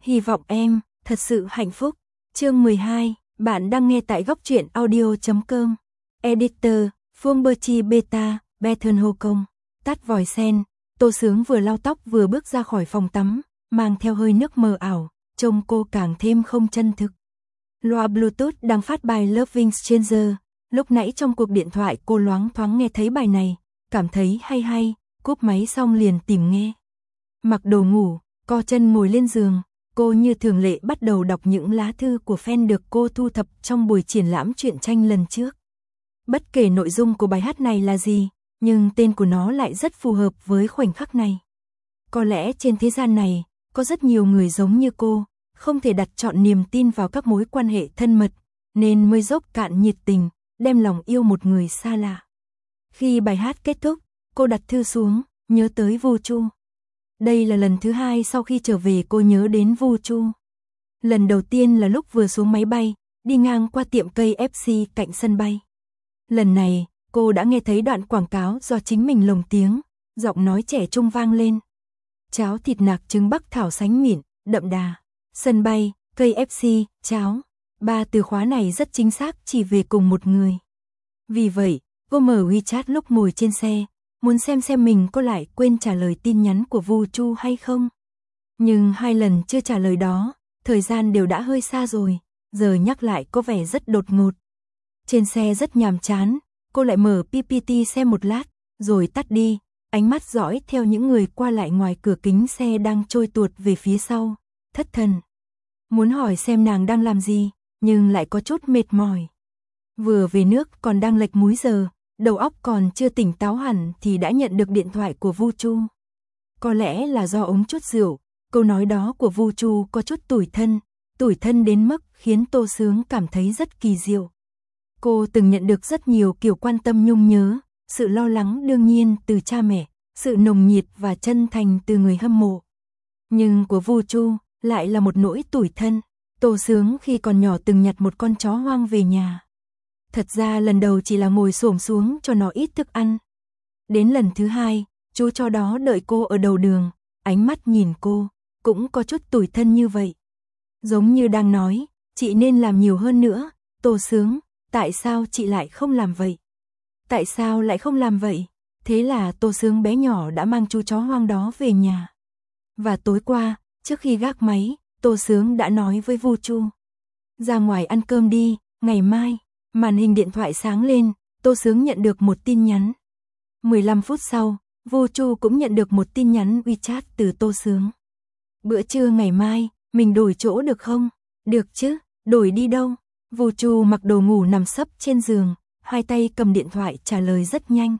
Hy vọng em thật sự hạnh phúc. Chương 12, bạn đang nghe tại góc truyện audio.com. Editor, Phương Berchi Beta, Bethan Hô Công. Tắt vòi sen, Tô Sướng vừa lau tóc vừa bước ra khỏi phòng tắm, mang theo hơi nước mờ ảo, trông cô càng thêm không chân thực. Loa Bluetooth đang phát bài Loving Stranger, lúc nãy trong cuộc điện thoại cô loáng thoáng nghe thấy bài này, cảm thấy hay hay, cúp máy xong liền tìm nghe. Mặc đồ ngủ, co chân ngồi lên giường, cô như thường lệ bắt đầu đọc những lá thư của fan được cô thu thập trong buổi triển lãm truyện tranh lần trước. Bất kể nội dung của bài hát này là gì, nhưng tên của nó lại rất phù hợp với khoảnh khắc này. Có lẽ trên thế gian này, có rất nhiều người giống như cô, không thể đặt trọn niềm tin vào các mối quan hệ thân mật, nên mới dốc cạn nhiệt tình, đem lòng yêu một người xa lạ. Khi bài hát kết thúc, cô đặt thư xuống, nhớ tới Vu Chu. Đây là lần thứ hai sau khi trở về cô nhớ đến Vu Chu. Lần đầu tiên là lúc vừa xuống máy bay, đi ngang qua tiệm cây FC cạnh sân bay. Lần này, cô đã nghe thấy đoạn quảng cáo do chính mình lồng tiếng, giọng nói trẻ trung vang lên. Cháo thịt nạc trứng bắc thảo sánh mịn, đậm đà. Sân bay, cây FC, cháo. Ba từ khóa này rất chính xác chỉ về cùng một người. Vì vậy, cô mở WeChat lúc ngồi trên xe, muốn xem mình có lại quên trả lời tin nhắn của Vu Chu hay không. Nhưng 2 lần chưa trả lời đó, thời gian đều đã hơi xa rồi, giờ nhắc lại có vẻ rất đột ngột. Trên xe rất nhàm chán, cô lại mở PPT xem một lát, rồi tắt đi, ánh mắt dõi theo những người qua lại ngoài cửa kính xe đang trôi tuột về phía sau, thất thần. Muốn hỏi xem nàng đang làm gì, nhưng lại có chút mệt mỏi. Vừa về nước còn đang lệch múi giờ, đầu óc còn chưa tỉnh táo hẳn thì đã nhận được điện thoại của Vu Chu. Có lẽ là do uống chút rượu, câu nói đó của Vu Chu có chút tủi thân đến mức khiến Tô Sướng cảm thấy rất kỳ diệu. Cô từng nhận được rất nhiều kiểu quan tâm nhung nhớ, sự lo lắng đương nhiên từ cha mẹ, sự nồng nhiệt và chân thành từ người hâm mộ. Nhưng của Vu Chu lại là một nỗi tủi thân. Tô Sướng khi còn nhỏ từng nhặt một con chó hoang về nhà. Thật ra lần đầu chỉ là ngồi xổm xuống cho nó ít thức ăn. Đến lần thứ 2, chú chó đó đợi cô ở đầu đường, ánh mắt nhìn cô, cũng có chút tủi thân như vậy. Giống như đang nói, chị nên làm nhiều hơn nữa, Tô Sướng, tại sao chị lại không làm vậy? Tại sao lại không làm vậy? Thế là Tô Sướng bé nhỏ đã mang chú chó hoang đó về nhà. Và tối qua, trước khi gác máy, Tô Sướng đã nói với Vu Chu. Ra ngoài ăn cơm đi, ngày mai. Màn hình điện thoại sáng lên, Tô Sướng nhận được một tin nhắn. 15 phút sau, Vu Chu cũng nhận được một tin nhắn WeChat từ Tô Sướng. Bữa trưa ngày mai, mình đổi chỗ được không? Được chứ, đổi đi đâu? Vu Chu mặc đồ ngủ nằm sấp trên giường, hai tay cầm điện thoại trả lời rất nhanh.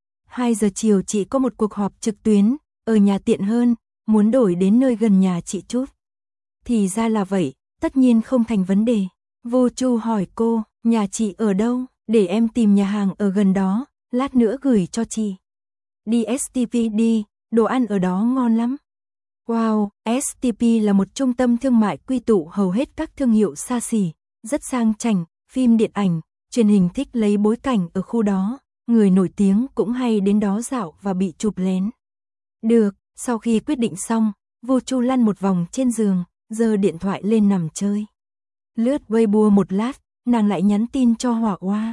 2 giờ chiều chị có một cuộc họp trực tuyến, ở nhà tiện hơn, muốn đổi đến nơi gần nhà chị chút. Thì ra là vậy, tất nhiên không thành vấn đề. Vu Chu hỏi cô, nhà chị ở đâu, để em tìm nhà hàng ở gần đó, lát nữa gửi cho chị. Đi STP đi, đồ ăn ở đó ngon lắm. Wow, STP là một trung tâm thương mại quy tụ hầu hết các thương hiệu xa xỉ, rất sang chảnh, phim điện ảnh, truyền hình thích lấy bối cảnh ở khu đó, người nổi tiếng cũng hay đến đó dạo và bị chụp lén. Được, sau khi quyết định xong, Vu Chu lăn một vòng trên giường, giơ điện thoại lên nằm chơi. Lướt Weibo một lát, nàng lại nhắn tin cho Hỏa Hoa.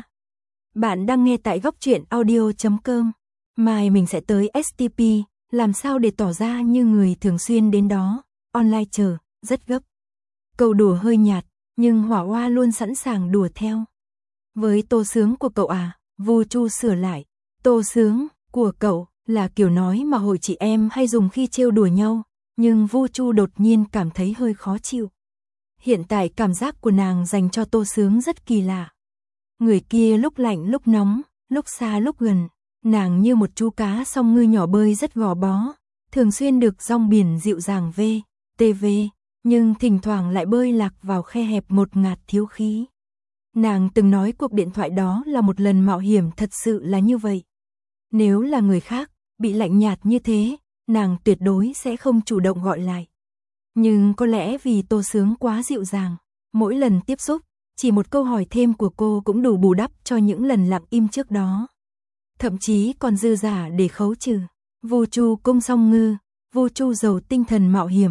Bạn đang nghe tại góc truyện audio.com. Mai mình sẽ tới STP, làm sao để tỏ ra như người thường xuyên đến đó, online chờ, rất gấp. Câu đùa hơi nhạt, nhưng Hỏa Hoa luôn sẵn sàng đùa theo. Với Tô Sướng của cậu à, Vu Chu sửa lại. Tô Sướng của cậu là kiểu nói mà hội chị em hay dùng khi trêu đùa nhau, nhưng Vu Chu đột nhiên cảm thấy hơi khó chịu. Hiện tại cảm giác của nàng dành cho Tô Sướng rất kỳ lạ. Người kia lúc lạnh lúc nóng, lúc xa lúc gần, nàng như một chú cá song ngư nhỏ bơi rất gò bó, thường xuyên được dòng biển dịu dàng TV, nhưng thỉnh thoảng lại bơi lạc vào khe hẹp ngột ngạt thiếu khí. Nàng từng nói cuộc điện thoại đó là một lần mạo hiểm, thật sự là như vậy. Nếu là người khác, bị lạnh nhạt như thế, nàng tuyệt đối sẽ không chủ động gọi lại. Nhưng có lẽ vì Tô Sướng quá dịu dàng, mỗi lần tiếp xúc, chỉ một câu hỏi thêm của cô cũng đủ bù đắp cho những lần lặng im trước đó. Thậm chí còn dư giả để khấu trừ. Vu Chu cung song ngư, Vu Chu giàu tinh thần mạo hiểm,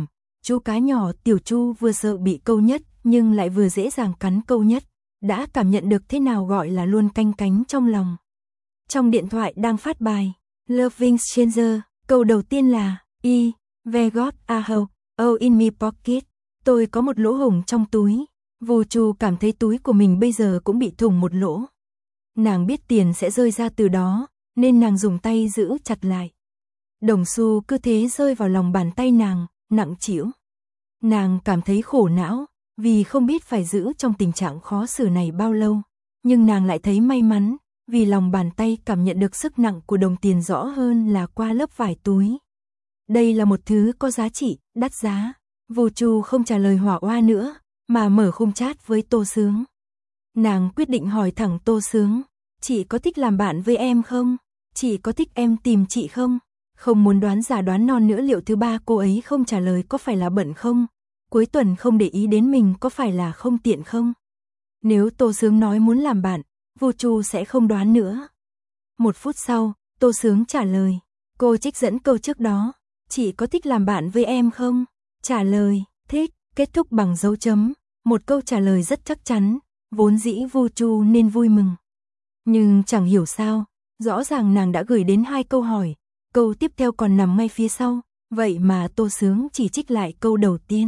Chú cá nhỏ Tiểu Chu vừa sợ bị câu nhất, nhưng lại vừa dễ dàng cắn câu nhất, đã cảm nhận được thế nào gọi là luôn canh cánh trong lòng. Trong điện thoại đang phát bài Loving Stranger, câu đầu tiên là Ve got a hole in me pocket. Tôi có một lỗ hổng trong túi. Vu Chu cảm thấy túi của mình bây giờ cũng bị thủng một lỗ. Nàng biết tiền sẽ rơi ra từ đó, nên nàng dùng tay giữ chặt lại. Đồng xu cứ thế rơi vào lòng bàn tay nàng, nặng trĩu. Nàng cảm thấy khổ não, vì không biết phải giữ trong tình trạng khó xử này bao lâu. Nhưng nàng lại thấy may mắn, vì lòng bàn tay cảm nhận được sức nặng của đồng tiền rõ hơn là qua lớp vải túi. Đây là một thứ có giá trị, đắt giá. Vu Chu không trả lời hỏa oa nữa, mà mở khung chat với Tô Sướng. Nàng quyết định hỏi thẳng Tô Sướng, chị có thích làm bạn với em không? Chị có thích em tìm chị không? Không muốn đoán giả đoán non nữa, liệu thứ ba cô ấy không trả lời có phải là bận không? Cuối tuần không để ý đến mình có phải là không tiện không? Nếu Tô Sướng nói muốn làm bạn, Vu Chu sẽ không đoán nữa. 1 phút sau, Tô Sướng trả lời. Cô trích dẫn câu trước đó. Chị có thích làm bạn với em không? Trả lời, thích, kết thúc bằng dấu chấm. Một câu trả lời rất chắc chắn, vốn dĩ Vu Chu nên vui mừng. Nhưng chẳng hiểu sao, rõ ràng nàng đã gửi đến 2 câu hỏi, câu tiếp theo còn nằm ngay phía sau, vậy mà Tô Sướng chỉ trích lại câu đầu tiên.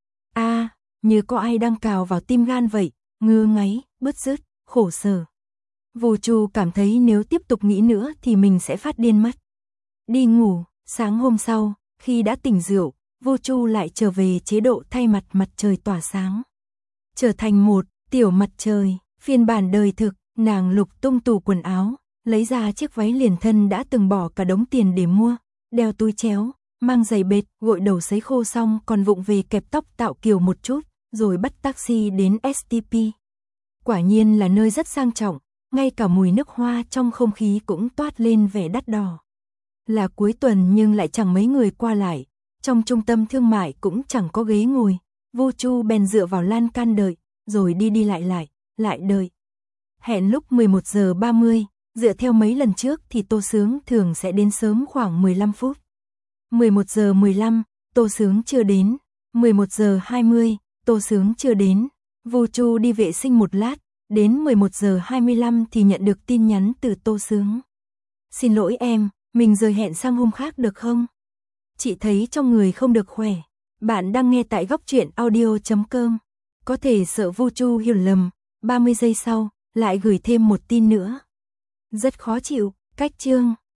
Như có ai đang cào vào tim gan vậy, ngứa ngáy, bứt rứt, khổ sở. Vu Chu cảm thấy nếu tiếp tục nghĩ nữa thì mình sẽ phát điên mất. Đi ngủ, sáng hôm sau, khi đã tỉnh rượu, Vu Chu lại trở về chế độ thay mặt mặt trời tỏa sáng. Trở thành một tiểu mặt trời, phiên bản đời thực, nàng lục tung tủ quần áo, lấy ra chiếc váy liền thân đã từng bỏ cả đống tiền để mua, đeo túi chéo, mang giày bệt, gội đầu sấy khô xong còn vụng về kẹp tóc tạo kiều một chút, rồi bắt taxi đến STP. Quả nhiên là nơi rất sang trọng, ngay cả mùi nước hoa trong không khí cũng toát lên vẻ đắt đỏ. Là cuối tuần nhưng lại chẳng mấy người qua lại, trong trung tâm thương mại cũng chẳng có ghế ngồi, Vu Chu bèn dựa vào lan can đợi, rồi đi lại đợi. Hẹn lúc 11 giờ 30, dựa theo mấy lần trước thì Tô Sướng thường sẽ đến sớm khoảng 15 phút. 11 giờ 15, Tô Sướng chưa đến. 11 giờ 20, Tô Sướng chưa đến. Vu Chu đi vệ sinh một lát, đến 11 giờ 25 thì nhận được tin nhắn từ Tô Sướng. Xin lỗi em, mình rời hẹn sang hôm khác được không? Chị thấy trong người không được khỏe. Bạn đang nghe tại góc truyện audio.com. Có thể sợ Vu Chu hiểu lầm, 30 giây sau, lại gửi thêm một tin nữa. Rất khó chịu, cách chương.